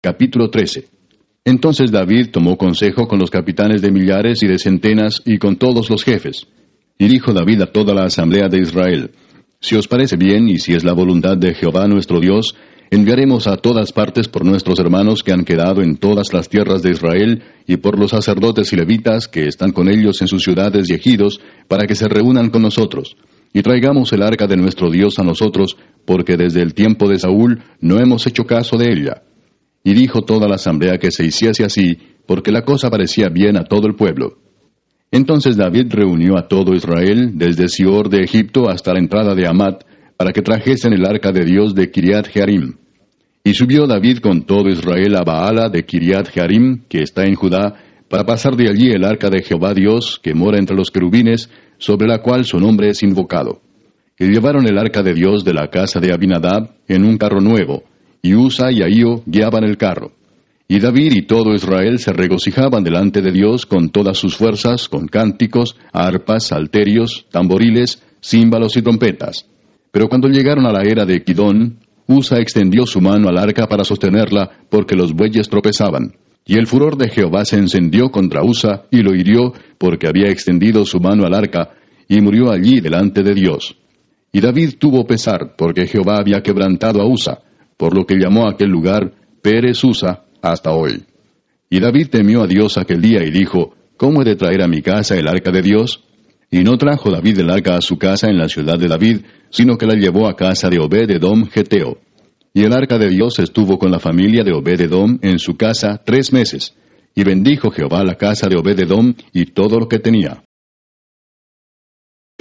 Capítulo 13. Entonces David tomó consejo con los capitanes de millares y de centenas y con todos los jefes. Y dijo David a toda la asamblea de Israel: Si os parece bien y si es la voluntad de Jehová nuestro Dios, enviaremos a todas partes por nuestros hermanos que han quedado en todas las tierras de Israel y por los sacerdotes y levitas que están con ellos en sus ciudades y ejidos, para que se reúnan con nosotros. Y traigamos el arca de nuestro Dios a nosotros, porque desde el tiempo de Saúl no hemos hecho caso de ella. Y dijo toda la asamblea que se hiciese así, porque la cosa parecía bien a todo el pueblo. Entonces David reunió a todo Israel, desde Sior de Egipto hasta la entrada de Hamat, para que trajesen el arca de Dios de Kiriat Jearim. Y subió David con todo Israel a Baala de Kiriat Jearim, que está en Judá, para pasar de allí el arca de Jehová Dios, que mora entre los querubines, sobre la cual su nombre es invocado. Y llevaron el arca de Dios de la casa de Abinadab en un carro nuevo, y Usa y Ahío guiaban el carro. Y David y todo Israel se regocijaban delante de Dios con todas sus fuerzas, con cánticos, arpas, salterios, tamboriles, címbalos y trompetas. Pero cuando llegaron a la era de Kidón, Usa extendió su mano al arca para sostenerla, porque los bueyes tropezaban. Y el furor de Jehová se encendió contra Usa, y lo hirió, porque había extendido su mano al arca, y murió allí delante de Dios. Y David tuvo pesar, porque Jehová había quebrantado a Usa, por lo que llamó a aquel lugar Pérez Usa hasta hoy. Y David temió a Dios aquel día, y dijo: ¿Cómo he de traer a mi casa el arca de Dios? Y no trajo David el arca a su casa en la ciudad de David, sino que la llevó a casa de Obed-edom Geteo. Y el arca de Dios estuvo con la familia de Obed-edom en su casa 3 meses. Y bendijo Jehová la casa de Obed-edom y todo lo que tenía.